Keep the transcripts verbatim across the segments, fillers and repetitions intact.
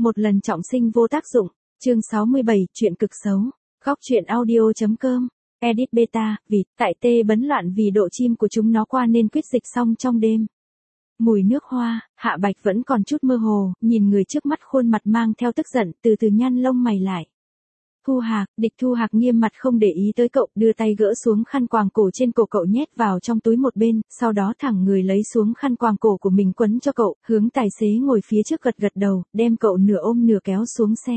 Một lần trọng sinh vô tác dụng. Chương sáu mươi bảy, chuyện cực xấu. Góc truyện audio.com. Edit beta, vì, tại tê bấn loạn vì độ chim của chúng nó qua nên quyết dịch xong trong đêm. Mùi nước hoa, Hạ Bạch vẫn còn chút mơ hồ, nhìn người trước mắt khuôn mặt mang theo tức giận, từ từ nhăn lông mày lại. Thu Hạc, Địch Thu Hạc nghiêm mặt không để ý tới cậu, đưa tay gỡ xuống khăn quàng cổ trên cổ cậu nhét vào trong túi một bên, sau đó thẳng người lấy xuống khăn quàng cổ của mình quấn cho cậu, hướng tài xế ngồi phía trước gật gật đầu, đem cậu nửa ôm nửa kéo xuống xe.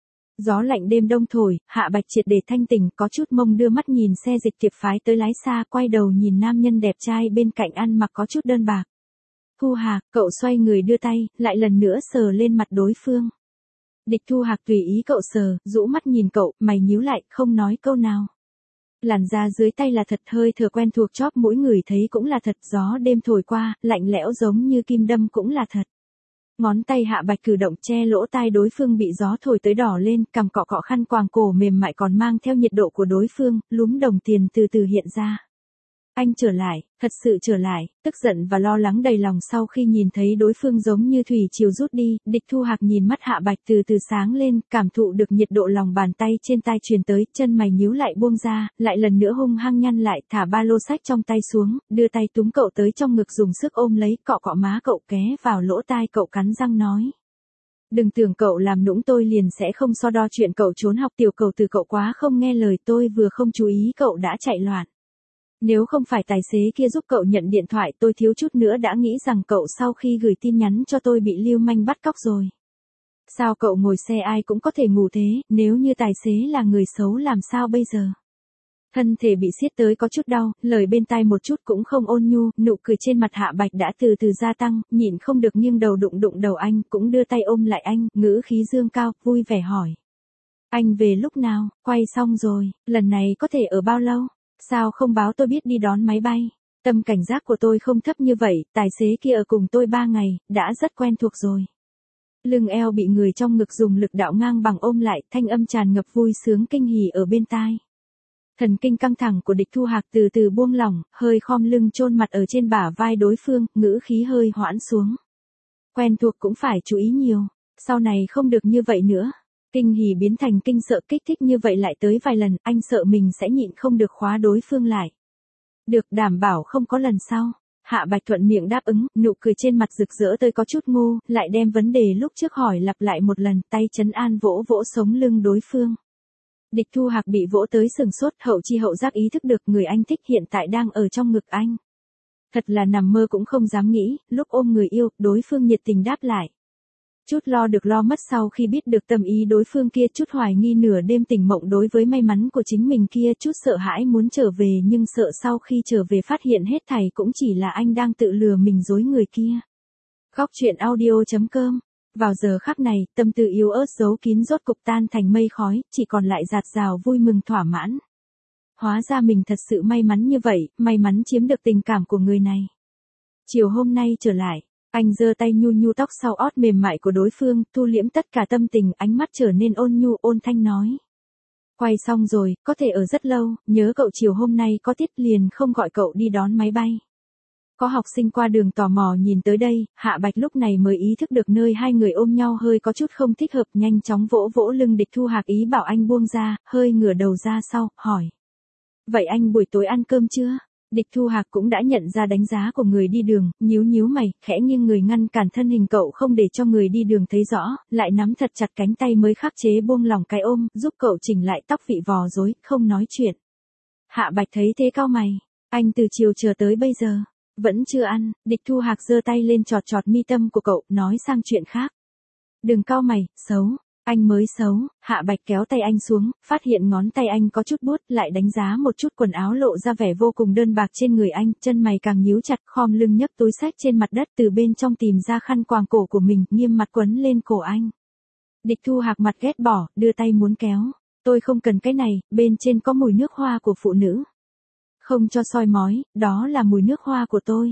Gió lạnh đêm đông thổi, Hạ Bạch triệt để thanh tỉnh, có chút mông đưa mắt nhìn xe dịch tiệp phái tới lái xa, quay đầu nhìn nam nhân đẹp trai bên cạnh ăn mặc có chút đơn bạc. Thu Hạc, cậu xoay người đưa tay, lại lần nữa sờ lên mặt đối phương. Địch Thu Hạc tùy ý cậu sờ, rũ mắt nhìn cậu, mày nhíu lại, không nói câu nào. Làn da dưới tay là thật, hơi thở quen thuộc chóp mũi người thấy cũng là thật, gió đêm thổi qua, lạnh lẽo giống như kim đâm cũng là thật. Ngón tay Hạ Bạch cử động che lỗ tai đối phương bị gió thổi tới đỏ lên, cằm cọ cọ khăn quàng cổ mềm mại còn mang theo nhiệt độ của đối phương, lúm đồng tiền từ từ hiện ra. Anh trở lại, thật sự trở lại, tức giận và lo lắng đầy lòng sau khi nhìn thấy đối phương giống như thủy triều rút đi, Địch Thu Hạc nhìn mắt Hạ Bạch từ từ sáng lên, cảm thụ được nhiệt độ lòng bàn tay trên tai truyền tới, chân mày nhíu lại buông ra, lại lần nữa hung hăng nhăn lại, thả ba lô sách trong tay xuống, đưa tay túm cậu tới trong ngực dùng sức ôm lấy, cọ cọ má cậu, ké vào lỗ tai cậu cắn răng nói. Đừng tưởng cậu làm nũng tôi liền sẽ không so đo chuyện cậu trốn học, tiểu cầu từ cậu quá không nghe lời, tôi vừa không chú ý cậu đã chạy loạn. Nếu không phải tài xế kia giúp cậu nhận điện thoại, tôi thiếu chút nữa đã nghĩ rằng cậu sau khi gửi tin nhắn cho tôi bị lưu manh bắt cóc rồi. Sao cậu ngồi xe ai cũng có thể ngủ thế, nếu như tài xế là người xấu làm sao bây giờ? Thân thể bị siết tới có chút đau, lời bên tai một chút cũng không ôn nhu, nụ cười trên mặt Hạ Bạch đã từ từ gia tăng, nhịn không được nghiêng đầu đụng đụng đầu anh, cũng đưa tay ôm lại anh, ngữ khí dương cao, vui vẻ hỏi. Anh về lúc nào, quay xong rồi, lần này có thể ở bao lâu? Sao không báo tôi biết đi đón máy bay? Tâm cảnh giác của tôi không thấp như vậy, tài xế kia ở cùng tôi ba ngày, đã rất quen thuộc rồi. Lưng eo bị người trong ngực dùng lực đạo ngang bằng ôm lại, thanh âm tràn ngập vui sướng kinh hỉ ở bên tai. Thần kinh căng thẳng của Địch Thu Hạc từ từ buông lỏng, hơi khom lưng chôn mặt ở trên bả vai đối phương, ngữ khí hơi hoãn xuống. Quen thuộc cũng phải chú ý nhiều, sau này không được như vậy nữa. Kinh hỉ biến thành kinh sợ, kích thích như vậy lại tới vài lần, anh sợ mình sẽ nhịn không được khóa đối phương lại. Được, đảm bảo không có lần sau. Hạ Bạch thuận miệng đáp ứng, nụ cười trên mặt rực rỡ tới có chút ngu, lại đem vấn đề lúc trước hỏi lặp lại một lần, tay trấn an vỗ vỗ sống lưng đối phương. Địch Thu Hạc bị vỗ tới sừng sốt, hậu chi hậu giác ý thức được người anh thích hiện tại đang ở trong ngực anh. Thật là nằm mơ cũng không dám nghĩ, lúc ôm người yêu, đối phương nhiệt tình đáp lại. Chút lo được lo mất sau khi biết được tâm ý đối phương kia, chút hoài nghi nửa đêm tỉnh mộng đối với may mắn của chính mình kia, chút sợ hãi muốn trở về nhưng sợ sau khi trở về phát hiện hết thảy cũng chỉ là anh đang tự lừa mình dối người kia. Góc truyện audio.com. Vào giờ khắc này, tâm tư yếu ớt giấu kín rốt cục tan thành mây khói, chỉ còn lại dạt dào vui mừng thỏa mãn. Hóa ra mình thật sự may mắn như vậy, may mắn chiếm được tình cảm của người này. Chiều hôm nay trở lại. Anh giơ tay nhu nhu tóc sau ót mềm mại của đối phương, thu liễm tất cả tâm tình, ánh mắt trở nên ôn nhu ôn thanh nói. Quay xong rồi, có thể ở rất lâu, nhớ cậu chiều hôm nay có tiết liền không gọi cậu đi đón máy bay. Có học sinh qua đường tò mò nhìn tới đây, Hạ Bạch lúc này mới ý thức được nơi hai người ôm nhau hơi có chút không thích hợp, nhanh chóng vỗ vỗ lưng Địch Thu Hạc ý bảo anh buông ra, hơi ngửa đầu ra sau, hỏi. Vậy anh buổi tối ăn cơm chưa? Địch Thu Hạc cũng đã nhận ra đánh giá của người đi đường, nhíu nhíu mày, khẽ nghiêng người ngăn cản thân hình cậu không để cho người đi đường thấy rõ, lại nắm thật chặt cánh tay mới khắc chế buông lỏng cái ôm, giúp cậu chỉnh lại tóc vị vò rối, không nói chuyện. Hạ Bạch thấy thế cau mày, anh từ chiều chờ tới bây giờ, vẫn chưa ăn. Địch Thu Hạc giơ tay lên chọt chọt mi tâm của cậu, nói sang chuyện khác. Đừng cau mày, xấu. Anh mới xấu. Hạ Bạch kéo tay anh xuống, phát hiện ngón tay anh có chút buốt, lại đánh giá một chút quần áo lộ ra vẻ vô cùng đơn bạc trên người anh, chân mày càng nhíu chặt, khom lưng nhấc túi xách trên mặt đất từ bên trong tìm ra khăn quàng cổ của mình, nghiêm mặt quấn lên cổ anh. Địch Thu Hạc mặt ghét bỏ, đưa tay muốn kéo. Tôi không cần cái này, bên trên có mùi nước hoa của phụ nữ. Không cho soi mói, đó là mùi nước hoa của tôi.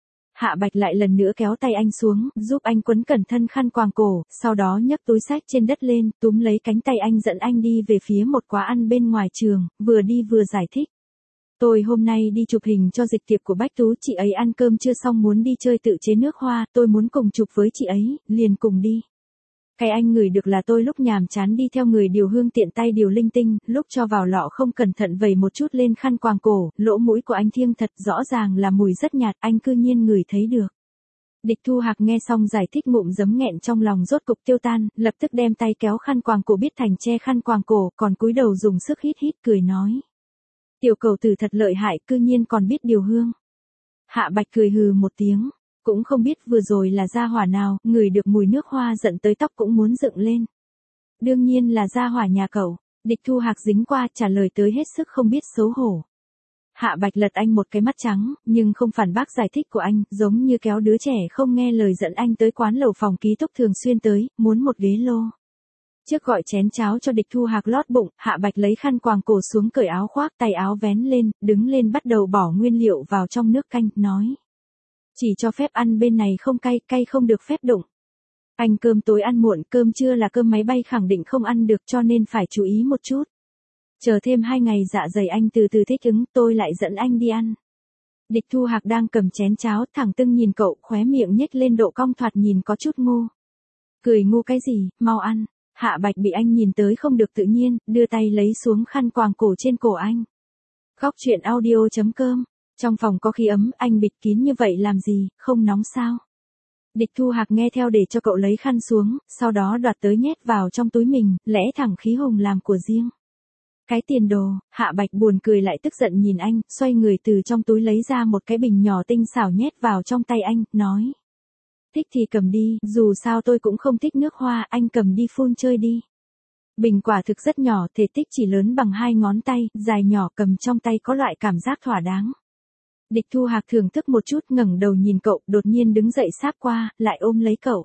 Hạ Bạch lại lần nữa kéo tay anh xuống, giúp anh quấn cẩn thân khăn quàng cổ, sau đó nhấc túi xách trên đất lên, túm lấy cánh tay anh dẫn anh đi về phía một quán ăn bên ngoài trường, vừa đi vừa giải thích. Tôi hôm nay đi chụp hình cho dịch tiệp của Bách Tú, chị ấy ăn cơm chưa xong muốn đi chơi tự chế nước hoa, tôi muốn cùng chụp với chị ấy, liền cùng đi. Cái anh ngửi được là tôi lúc nhàm chán đi theo người điều hương tiện tay điều linh tinh, lúc cho vào lọ không cẩn thận vẩy một chút lên khăn quàng cổ, lỗ mũi của anh thiêng thật, rõ ràng là mùi rất nhạt, anh cư nhiên ngửi thấy được. Địch Thu Hạc nghe xong giải thích, ngụm giấm nghẹn trong lòng rốt cục tiêu tan, lập tức đem tay kéo khăn quàng cổ biết thành che khăn quàng cổ, còn cúi đầu dùng sức hít hít cười nói. Tiểu cầu tử thật lợi hại, cư nhiên còn biết điều hương. Hạ Bạch cười hừ một tiếng, cũng không biết vừa rồi là gia hỏa nào, ngửi được mùi nước hoa giận tới tóc cũng muốn dựng lên. Đương nhiên là gia hỏa nhà cậu. Địch Thu Hạc dính qua trả lời tới hết sức không biết xấu hổ. Hạ Bạch lật anh một cái mắt trắng, nhưng không phản bác giải thích của anh, giống như kéo đứa trẻ không nghe lời dẫn anh tới quán lẩu phòng ký túc thường xuyên tới, muốn một ghế lô. Trước gọi chén cháo cho Địch Thu Hạc lót bụng, Hạ Bạch lấy khăn quàng cổ xuống cởi áo khoác, tay áo vén lên, đứng lên bắt đầu bỏ nguyên liệu vào trong nước canh, nói. Chỉ cho phép ăn bên này không cay, cay không được phép đụng. Anh cơm tối ăn muộn, cơm trưa là cơm máy bay khẳng định không ăn được cho nên phải chú ý một chút. Chờ thêm hai ngày dạ dày anh từ từ thích ứng, tôi lại dẫn anh đi ăn. Địch Thu Hạc đang cầm chén cháo, thẳng tưng nhìn cậu, khóe miệng nhếch lên độ cong thoạt nhìn có chút ngu. Cười ngu cái gì, mau ăn. Hạ Bạch bị anh nhìn tới không được tự nhiên, đưa tay lấy xuống khăn quàng cổ trên cổ anh. Góc truyện audio chấm com. Trong phòng có khí ấm, anh bịt kín như vậy làm gì, không nóng sao? Địch Thu Hạc nghe theo để cho cậu lấy khăn xuống, sau đó đoạt tới nhét vào trong túi mình, lẽ thẳng khí hồng làm của riêng. Cái tiền đồ, Hạ Bạch buồn cười lại tức giận nhìn anh, xoay người từ trong túi lấy ra một cái bình nhỏ tinh xảo nhét vào trong tay anh, nói. Thích thì cầm đi, dù sao tôi cũng không thích nước hoa, anh cầm đi phun chơi đi. Bình quả thực rất nhỏ, thể tích chỉ lớn bằng hai ngón tay, dài nhỏ, cầm trong tay có loại cảm giác thỏa đáng. Địch Thu Hạc thưởng thức một chút, ngẩng đầu nhìn cậu, đột nhiên đứng dậy sáp qua, lại ôm lấy cậu.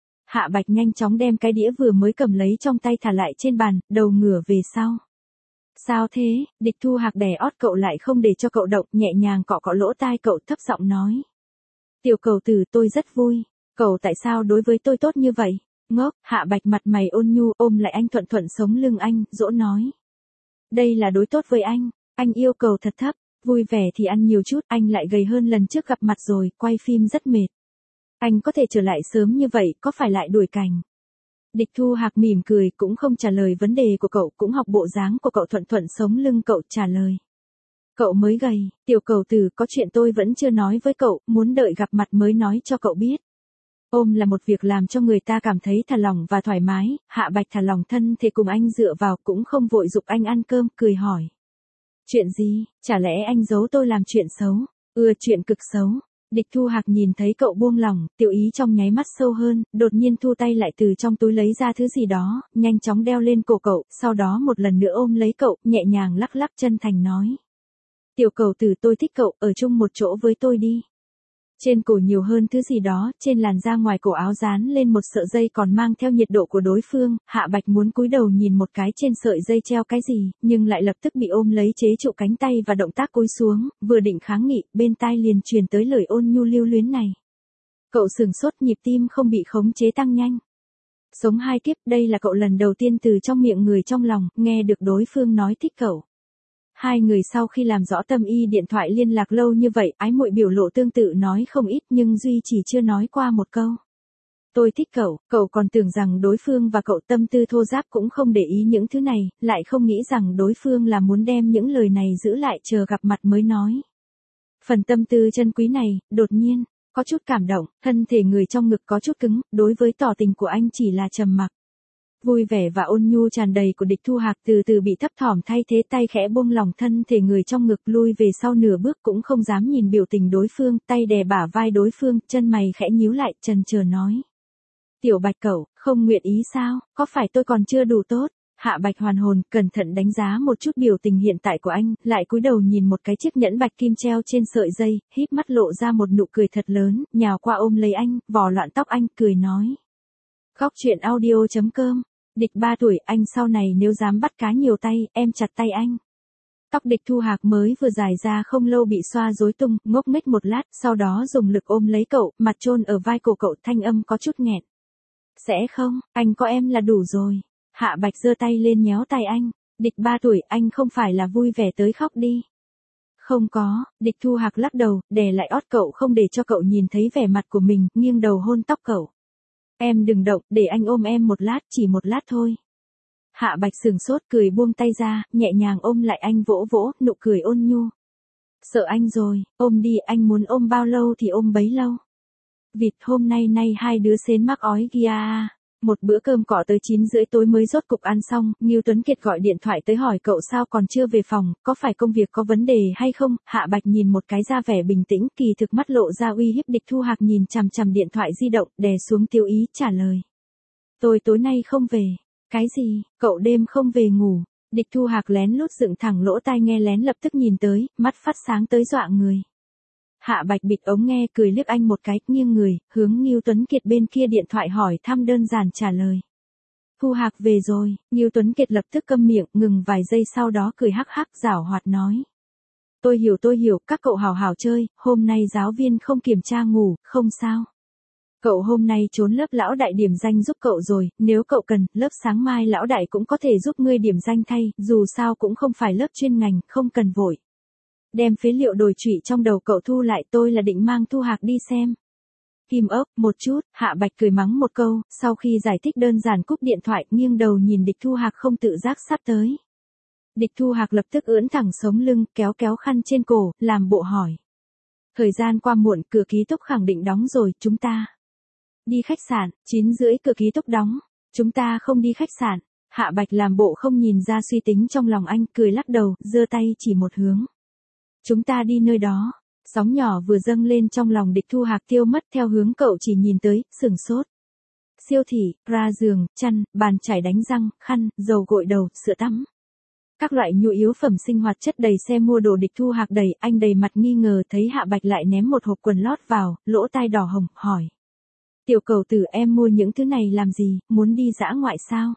Hạ Bạch nhanh chóng đem cái đĩa vừa mới cầm lấy trong tay thả lại trên bàn, đầu ngửa về sau. Sao thế? Địch Thu Hạc đè ót cậu lại không để cho cậu động, nhẹ nhàng cọ cọ lỗ tai cậu, thấp giọng nói. Tiểu cầu tử, tôi rất vui. Cậu tại sao đối với tôi tốt như vậy? Ngốc. Hạ Bạch mặt mày ôn nhu ôm lại anh, thuận thuận sống lưng anh, dỗ nói. Đây là đối tốt với anh, anh yêu cầu thật thấp. Vui vẻ thì ăn nhiều chút, anh lại gầy hơn lần trước gặp mặt rồi, quay phim rất mệt. Anh có thể trở lại sớm như vậy, có phải lại đuổi cảnh? Địch Thu Hạc mỉm cười, cũng không trả lời vấn đề của cậu, cũng học bộ dáng của cậu, thuận thuận sống lưng cậu, trả lời. Cậu mới gầy, tiểu cầu tử, có chuyện tôi vẫn chưa nói với cậu, muốn đợi gặp mặt mới nói cho cậu biết. Ôm là một việc làm cho người ta cảm thấy thả lỏng và thoải mái, Hạ Bạch thả lỏng thân thể cùng anh dựa vào, cũng không vội giục anh ăn cơm, cười hỏi. Chuyện gì, chả lẽ anh giấu tôi làm chuyện xấu? Ưa chuyện cực xấu. Địch Thu Hạc nhìn thấy cậu buông lỏng, tiểu ý trong nháy mắt sâu hơn, đột nhiên thu tay lại từ trong túi lấy ra thứ gì đó, nhanh chóng đeo lên cổ cậu, sau đó một lần nữa ôm lấy cậu, nhẹ nhàng lắc lắc chân thành nói. Tiểu cầu tử, tôi thích cậu, ở chung một chỗ với tôi đi. Trên cổ nhiều hơn thứ gì đó, trên làn da ngoài cổ áo dán lên một sợi dây còn mang theo nhiệt độ của đối phương, Hạ Bạch muốn cúi đầu nhìn một cái trên sợi dây treo cái gì, nhưng lại lập tức bị ôm lấy chế trụ cánh tay và động tác cúi xuống, vừa định kháng nghị, bên tai liền truyền tới lời ôn nhu lưu luyến này. Cậu sừng sốt, nhịp tim không bị khống chế tăng nhanh. Sống hai kiếp, đây là cậu lần đầu tiên từ trong miệng người trong lòng, nghe được đối phương nói thích cậu. Hai người sau khi làm rõ tâm y điện thoại liên lạc lâu như vậy, ái muội biểu lộ tương tự nói không ít nhưng Duy chỉ chưa nói qua một câu. Tôi thích cậu, cậu còn tưởng rằng đối phương và cậu tâm tư thô ráp cũng không để ý những thứ này, lại không nghĩ rằng đối phương là muốn đem những lời này giữ lại chờ gặp mặt mới nói. Phần tâm tư chân quý này, đột nhiên, có chút cảm động, thân thể người trong ngực có chút cứng, đối với tỏ tình của anh chỉ là trầm mặc. Vui vẻ và ôn nhu tràn đầy của Địch Thu Hạc từ từ bị thấp thỏm thay thế, tay khẽ buông lỏng thân thể người trong ngực lui về sau nửa bước, cũng không dám nhìn biểu tình đối phương, tay đè bả vai đối phương, chân mày khẽ nhíu lại, chần chờ nói. Tiểu Bạch cậu, không nguyện ý sao, có phải tôi còn chưa đủ tốt? Hạ Bạch hoàn hồn, cẩn thận đánh giá một chút biểu tình hiện tại của anh, lại cúi đầu nhìn một cái chiếc nhẫn bạch kim treo trên sợi dây, híp mắt lộ ra một nụ cười thật lớn, nhào qua ôm lấy anh, vò loạn tóc anh, cười nói. Góc truyện audio chấm com. Địch ba tuổi, anh sau này nếu dám bắt cá nhiều tay, em chặt tay anh. Tóc Địch Thu Hạc mới vừa dài ra không lâu bị xoa rối tung, ngốc nghếch một lát, sau đó dùng lực ôm lấy cậu, mặt chôn ở vai cổ cậu, thanh âm có chút nghẹn. Sẽ không, anh có em là đủ rồi. Hạ Bạch giơ tay lên nhéo tay anh. Địch ba tuổi, anh không phải là vui vẻ tới khóc đi. Không có, Địch Thu Hạc lắc đầu, đè lại ót cậu không để cho cậu nhìn thấy vẻ mặt của mình, nghiêng đầu hôn tóc cậu. Em đừng động, để anh ôm em một lát, chỉ một lát thôi. Hạ Bạch sừng sốt cười buông tay ra, nhẹ nhàng ôm lại anh vỗ vỗ, nụ cười ôn nhu. Sợ anh rồi, ôm đi, anh muốn ôm bao lâu thì ôm bấy lâu. Vịt hôm nay nay hai đứa xến mắc ói kia à. Một bữa cơm cọ tới chín rưỡi tối mới rốt cục ăn xong, Ngưu Tuấn Kiệt gọi điện thoại tới hỏi cậu sao còn chưa về phòng, có phải công việc có vấn đề hay không. Hạ Bạch nhìn một cái ra vẻ bình tĩnh, kỳ thực mắt lộ ra uy hiếp. Địch Thu Hạc nhìn chằm chằm điện thoại di động, đè xuống tiêu ý trả lời. Tôi tối nay không về. Cái gì, cậu đêm không về ngủ? Địch Thu Hạc lén lút dựng thẳng lỗ tai nghe lén, lập tức nhìn tới, mắt phát sáng tới dọa người. Hạ Bạch bịt ống nghe cười liếc anh một cái, nghiêng người, hướng Ngưu Tuấn Kiệt bên kia điện thoại hỏi thăm đơn giản trả lời. Thu Hạc về rồi. Ngưu Tuấn Kiệt lập tức câm miệng, ngừng vài giây sau đó cười hắc hắc giảo hoạt nói. Tôi hiểu tôi hiểu, các cậu hào hào chơi, hôm nay giáo viên không kiểm tra ngủ, không sao. Cậu hôm nay trốn lớp lão đại điểm danh giúp cậu rồi, nếu cậu cần, lớp sáng mai lão đại cũng có thể giúp ngươi điểm danh thay, dù sao cũng không phải lớp chuyên ngành, không cần vội. Đem phế liệu đồi trụy trong đầu cậu thu lại, tôi là định mang Thu Hạc đi xem. Kim ốc, một chút, Hạ Bạch cười mắng một câu, sau khi giải thích đơn giản cúp điện thoại, nghiêng đầu nhìn Địch Thu Hạc không tự giác sắp tới. Địch Thu Hạc lập tức ưỡn thẳng sống lưng, kéo kéo khăn trên cổ, làm bộ hỏi. Thời gian qua muộn, cửa ký túc khẳng định đóng rồi, chúng ta đi khách sạn. Chín rưỡi cửa ký túc đóng, chúng ta không đi khách sạn. Hạ Bạch làm bộ không nhìn ra suy tính trong lòng anh, cười lắc đầu, giơ tay chỉ một hướng. Chúng ta đi nơi đó. Sóng nhỏ vừa dâng lên trong lòng Địch Thu Hạc tiêu mất theo hướng cậu chỉ nhìn tới, sửng sốt. Siêu thị, ra giường, chăn, bàn chải đánh răng, khăn, dầu gội đầu, sữa tắm. Các loại nhu yếu phẩm sinh hoạt chất đầy xe mua đồ. Địch Thu Hạc đầy, anh đầy mặt nghi ngờ thấy Hạ Bạch lại ném một hộp quần lót vào, lỗ tai đỏ hồng, hỏi. Tiểu cầu tử, em mua những thứ này làm gì, muốn đi dã ngoại sao?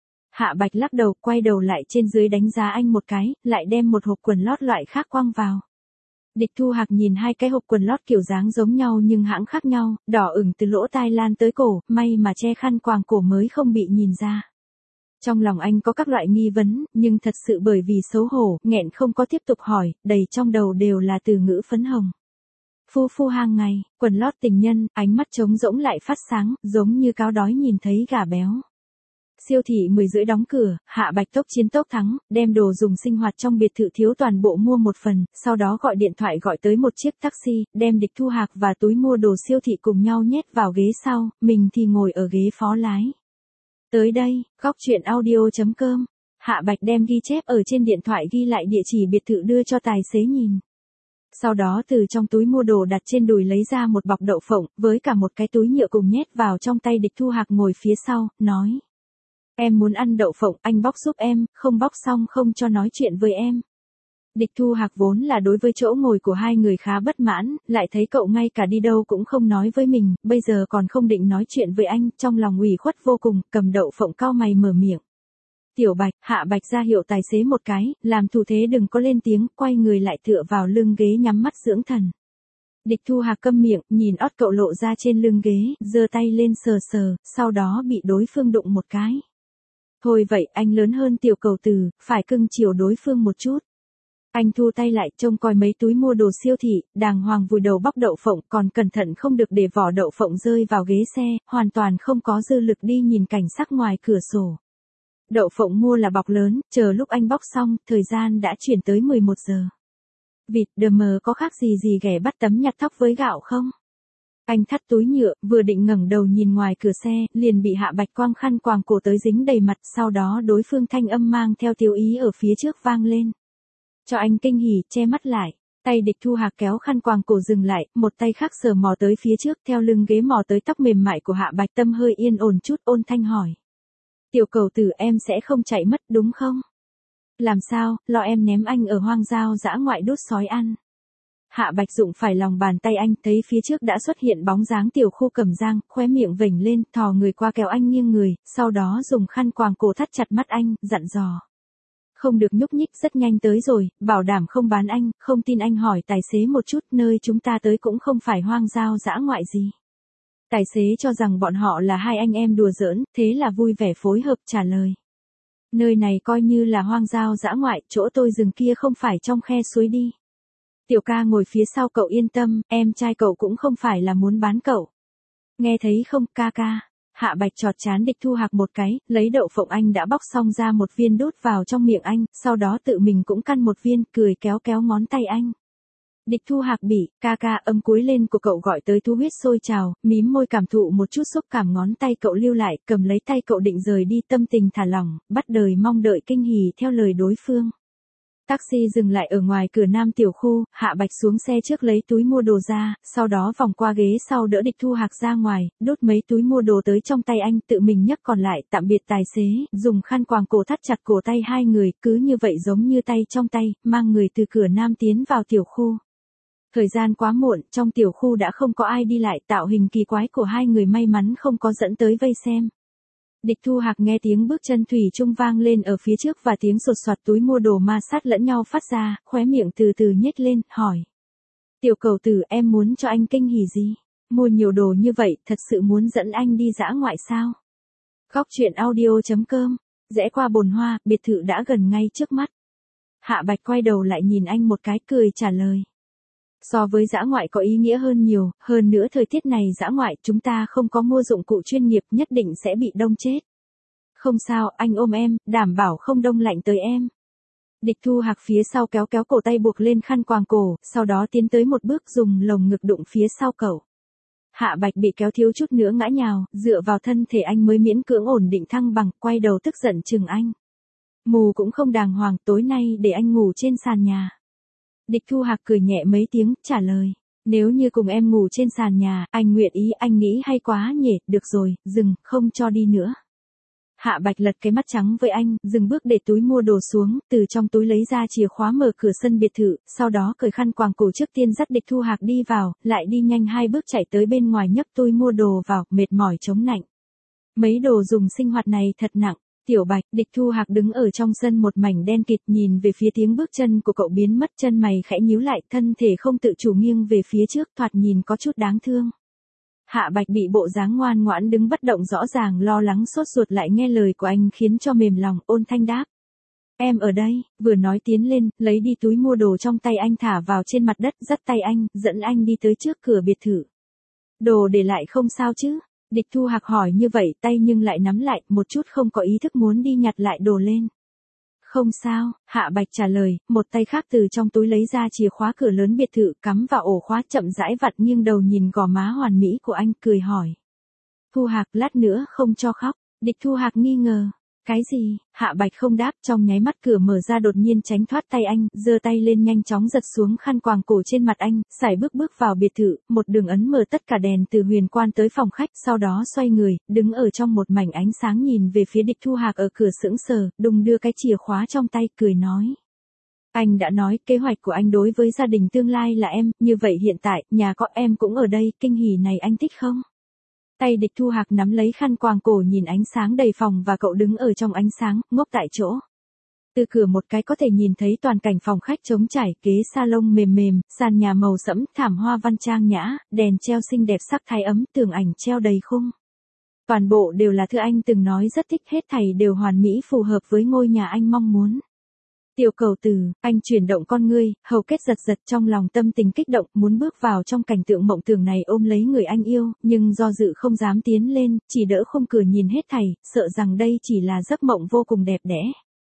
Hạ Bạch lắc đầu, quay đầu lại trên dưới đánh giá anh một cái, lại đem một hộp quần lót loại khác quăng vào. Địch Thu Hạc nhìn hai cái hộp quần lót kiểu dáng giống nhau nhưng hãng khác nhau, đỏ ửng từ lỗ tai lan tới cổ, may mà che khăn quàng cổ mới không bị nhìn ra. Trong lòng anh có các loại nghi vấn, nhưng thật sự bởi vì xấu hổ, nghẹn không có tiếp tục hỏi, đầy trong đầu đều là từ ngữ phấn hồng. Phu phu hàng ngày, quần lót tình nhân, ánh mắt trống rỗng lại phát sáng, giống như cáo đói nhìn thấy gà béo. Siêu thị mười rưỡi đóng cửa, Hạ Bạch tốc chiến tốc thắng, đem đồ dùng sinh hoạt trong biệt thự thiếu toàn bộ mua một phần, sau đó gọi điện thoại gọi tới một chiếc taxi, đem Địch Thu Hạc và túi mua đồ siêu thị cùng nhau nhét vào ghế sau, mình thì ngồi ở ghế phó lái. Tới đây, góc truyện audio chấm com, Hạ Bạch đem ghi chép ở trên điện thoại ghi lại địa chỉ biệt thự đưa cho tài xế nhìn. Sau đó từ trong túi mua đồ đặt trên đùi lấy ra một bọc đậu phộng, với cả một cái túi nhựa cùng nhét vào trong tay. Địch Thu Hạc ngồi phía sau, nói. Em muốn ăn đậu phộng, anh bóc giúp em, không bóc xong không cho nói chuyện với em. Địch Thu Hạc vốn là đối với chỗ ngồi của hai người khá bất mãn, lại thấy cậu ngay cả đi đâu cũng không nói với mình, bây giờ còn không định nói chuyện với anh, trong lòng ủy khuất vô cùng, cầm đậu phộng cau mày mở miệng. Tiểu Bạch, Hạ Bạch ra hiệu tài xế một cái, làm thủ thế đừng có lên tiếng, quay người lại tựa vào lưng ghế nhắm mắt dưỡng thần. Địch Thu Hạc câm miệng, nhìn ót cậu lộ ra trên lưng ghế, giơ tay lên sờ sờ, sau đó bị đối phương đụng một cái. Thôi vậy, anh lớn hơn tiểu cầu tử, phải cưng chiều đối phương một chút. Anh thu tay lại, trông coi mấy túi mua đồ siêu thị, đàng hoàng vùi đầu bóc đậu phộng, còn cẩn thận không được để vỏ đậu phộng rơi vào ghế xe, hoàn toàn không có dư lực đi nhìn cảnh sắc ngoài cửa sổ. Đậu phộng mua là bọc lớn, chờ lúc anh bóc xong, thời gian đã chuyển tới mười một giờ. Vịt đờ mờ có khác gì gì ghẻ bắt tấm nhặt thóc với gạo không? Anh thắt túi nhựa, vừa định ngẩng đầu nhìn ngoài cửa xe, liền bị Hạ Bạch quăng khăn quàng cổ tới dính đầy mặt, sau đó đối phương thanh âm mang theo tiêu ý ở phía trước vang lên. Cho anh kinh hỉ, che mắt lại. Tay Địch Thu Hạc kéo khăn quàng cổ dừng lại, một tay khác sờ mò tới phía trước, theo lưng ghế mò tới tóc mềm mại của Hạ Bạch, tâm hơi yên ổn chút, ôn thanh hỏi. Tiểu cầu tử, em sẽ không chạy mất đúng không? Làm sao, lo em ném anh ở hoang giao dã ngoại đốt sói ăn. Hạ Bạch dụng phải lòng bàn tay anh, thấy phía trước đã xuất hiện bóng dáng Tiểu Khu Cẩm Giang, khóe miệng vểnh lên, thò người qua kéo anh nghiêng người, sau đó dùng khăn quàng cổ thắt chặt mắt anh, dặn dò. Không được nhúc nhích, rất nhanh tới rồi, bảo đảm không bán anh, không tin anh hỏi tài xế một chút, nơi chúng ta tới cũng không phải hoang giao dã ngoại gì. Tài xế cho rằng bọn họ là hai anh em đùa giỡn, thế là vui vẻ phối hợp trả lời. Nơi này coi như là hoang giao dã ngoại, chỗ tôi dừng kia không phải trong khe suối đi. Tiểu ca ngồi phía sau cậu yên tâm, em trai cậu cũng không phải là muốn bán cậu. Nghe thấy không, ca ca? Hạ Bạch chọt chán Địch Thu Hạc một cái, lấy đậu phộng anh đã bóc xong ra một viên đút vào trong miệng anh, sau đó tự mình cũng căn một viên, cười kéo kéo ngón tay anh. Địch Thu Hạc bị, ca ca âm cúi lên của cậu gọi tới thu huyết sôi trào, mím môi cảm thụ một chút xúc cảm ngón tay cậu lưu lại, cầm lấy tay cậu định rời đi tâm tình thả lỏng, bắt đời mong đợi kinh hỉ theo lời đối phương. Taxi dừng lại ở ngoài cửa Nam tiểu khu, Hạ Bạch xuống xe trước lấy túi mua đồ ra, sau đó vòng qua ghế sau đỡ Địch Thu Hạc ra ngoài, đốt mấy túi mua đồ tới trong tay anh, tự mình nhấc còn lại, tạm biệt tài xế, dùng khăn quàng cổ thắt chặt cổ tay hai người, cứ như vậy giống như tay trong tay, mang người từ cửa Nam tiến vào tiểu khu. Thời gian quá muộn, trong tiểu khu đã không có ai đi lại, tạo hình kỳ quái của hai người may mắn không có dẫn tới vây xem. Địch Thu Hạc nghe tiếng bước chân thủy chung vang lên ở phía trước và tiếng sột soạt túi mua đồ ma sát lẫn nhau phát ra, khóe miệng từ từ nhếch lên, hỏi. Tiểu cầu tử, em muốn cho anh kinh hỉ gì? Mua nhiều đồ như vậy, thật sự muốn dẫn anh đi dã ngoại sao? Góc truyện audio chấm com, rẽ qua bồn hoa, biệt thự đã gần ngay trước mắt. Hạ Bạch quay đầu lại nhìn anh một cái, cười trả lời. So với dã ngoại có ý nghĩa hơn nhiều, hơn nữa thời tiết này dã ngoại chúng ta không có mua dụng cụ chuyên nghiệp nhất định sẽ bị đông chết. Không sao, anh ôm em, đảm bảo không đông lạnh tới em. Địch Thu Hạc phía sau kéo kéo cổ tay buộc lên khăn quàng cổ, sau đó tiến tới một bước dùng lồng ngực đụng phía sau cậu. Hạ Bạch bị kéo thiếu chút nữa ngã nhào, dựa vào thân thể anh mới miễn cưỡng ổn định thăng bằng, quay đầu tức giận chừng anh. Mù cũng không đàng hoàng, tối nay để anh ngủ trên sàn nhà. Địch Thu Hạc cười nhẹ mấy tiếng, trả lời. Nếu như cùng em ngủ trên sàn nhà, anh nguyện ý, anh nghĩ hay quá nhỉ, được rồi, dừng, không cho đi nữa. Hạ Bạch lật cái mắt trắng với anh, dừng bước để túi mua đồ xuống, từ trong túi lấy ra chìa khóa mở cửa sân biệt thự, sau đó cởi khăn quàng cổ trước tiên dắt Địch Thu Hạc đi vào, lại đi nhanh hai bước chạy tới bên ngoài nhấc túi mua đồ vào, mệt mỏi chống nạnh. Mấy đồ dùng sinh hoạt này thật nặng. Tiểu Bạch, Địch Thu Hạc đứng ở trong sân một mảnh đen kịt nhìn về phía tiếng bước chân của cậu biến mất, chân mày khẽ nhíu lại, thân thể không tự chủ nghiêng về phía trước, thoạt nhìn có chút đáng thương. Hạ Bạch bị bộ dáng ngoan ngoãn đứng bất động rõ ràng lo lắng sốt ruột lại nghe lời của anh khiến cho mềm lòng, ôn thanh đáp. Em ở đây, vừa nói tiến lên, lấy đi túi mua đồ trong tay anh thả vào trên mặt đất, dắt tay anh, dẫn anh đi tới trước cửa biệt thự. Đồ để lại không sao chứ? Địch Thu Hạc hỏi như vậy, tay nhưng lại nắm lại, một chút không có ý thức muốn đi nhặt lại đồ lên. Không sao, Hạ Bạch trả lời, một tay khác từ trong túi lấy ra chìa khóa cửa lớn biệt thự, cắm vào ổ khóa, chậm rãi vặn, nghiêng đầu nhìn gò má hoàn mỹ của anh, cười hỏi. Thu Hạc, lát nữa không cho khóc. Địch Thu Hạc nghi ngờ. Cái gì? Hạ Bạch không đáp, trong nháy mắt cửa mở ra đột nhiên tránh thoát tay anh, giơ tay lên nhanh chóng giật xuống khăn quàng cổ trên mặt anh, sải bước bước vào biệt thự, một đường ấn mở tất cả đèn từ huyền quan tới phòng khách, sau đó xoay người, đứng ở trong một mảnh ánh sáng nhìn về phía Địch Thu Hạc ở cửa sững sờ, đùng đưa cái chìa khóa trong tay, cười nói. Anh đã nói, kế hoạch của anh đối với gia đình tương lai là em, như vậy hiện tại, nhà có em cũng ở đây, kinh hỉ này anh thích không? Tay Địch Thu Hạc nắm lấy khăn quàng cổ nhìn ánh sáng đầy phòng và cậu đứng ở trong ánh sáng, ngốc tại chỗ. Từ cửa một cái có thể nhìn thấy toàn cảnh phòng khách trống trải, ghế salon mềm mềm, sàn nhà màu sẫm, thảm hoa văn trang nhã, đèn treo xinh đẹp sắc thái ấm, tường ảnh treo đầy khung. Toàn bộ đều là thứ anh từng nói rất thích, hết thảy đều hoàn mỹ phù hợp với ngôi nhà anh mong muốn. Tiểu cầu tử, anh chuyển động con ngươi, hầu kết giật giật trong lòng tâm tình kích động, muốn bước vào trong cảnh tượng mộng tưởng này ôm lấy người anh yêu, nhưng do dự không dám tiến lên, chỉ đỡ khung cửa nhìn hết thảy, sợ rằng đây chỉ là giấc mộng vô cùng đẹp đẽ.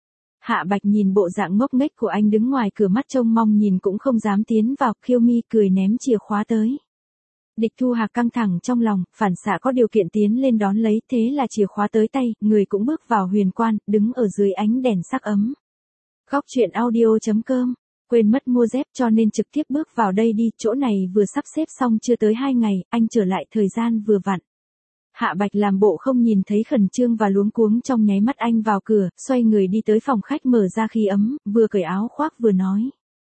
Hạ Bạch nhìn bộ dạng ngốc nghếch của anh đứng ngoài cửa, mắt trông mong nhìn cũng không dám tiến vào, khiêu mi cười ném chìa khóa tới. Địch Thu Hạc căng thẳng trong lòng, phản xạ có điều kiện tiến lên đón lấy, thế là chìa khóa tới tay, người cũng bước vào huyền quan, đứng ở dưới ánh đèn sắc ấm. Góc truyện audio chấm com, quên mất mua dép cho nên trực tiếp bước vào đây đi, chỗ này vừa sắp xếp xong chưa tới hai ngày, anh trở lại thời gian vừa vặn. Hạ Bạch làm bộ không nhìn thấy, khẩn trương và luống cuống, trong nháy mắt anh vào cửa, xoay người đi tới phòng khách mở ra khí ấm, vừa cởi áo khoác vừa nói.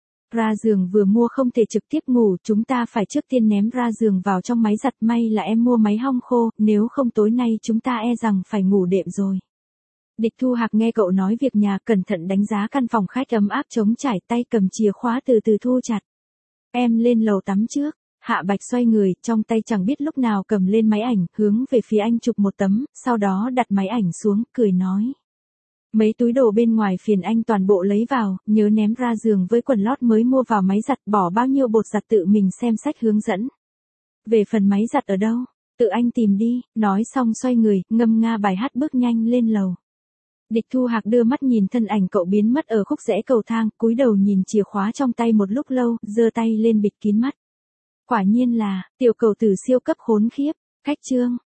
Ra giường vừa mua không thể trực tiếp ngủ, chúng ta phải trước tiên ném ra giường vào trong máy giặt, may là em mua máy hong khô, nếu không tối nay chúng ta e rằng phải ngủ đệm rồi. Địch Thu Hạc nghe cậu nói việc nhà, cẩn thận đánh giá căn phòng khách ấm áp trống trải, tay cầm chìa khóa từ từ thu chặt. Em lên lầu tắm trước. Hạ Bạch xoay người, trong tay chẳng biết lúc nào cầm lên máy ảnh, hướng về phía anh chụp một tấm, sau đó đặt máy ảnh xuống, cười nói. Mấy túi đồ bên ngoài phiền anh toàn bộ lấy vào, nhớ ném ra giường với quần lót mới mua vào máy giặt, bỏ bao nhiêu bột giặt tự mình xem sách hướng dẫn. Về phần máy giặt ở đâu? Tự anh tìm đi, nói xong xoay người, ngâm nga bài hát bước nhanh lên lầu. Địch Thu Hạc đưa mắt nhìn thân ảnh cậu biến mất ở khúc rẽ cầu thang, cúi đầu nhìn chìa khóa trong tay một lúc lâu, giơ tay lên bịt kín mắt. Quả nhiên là, tiểu cầu tử siêu cấp khốn khiếp, khách trương.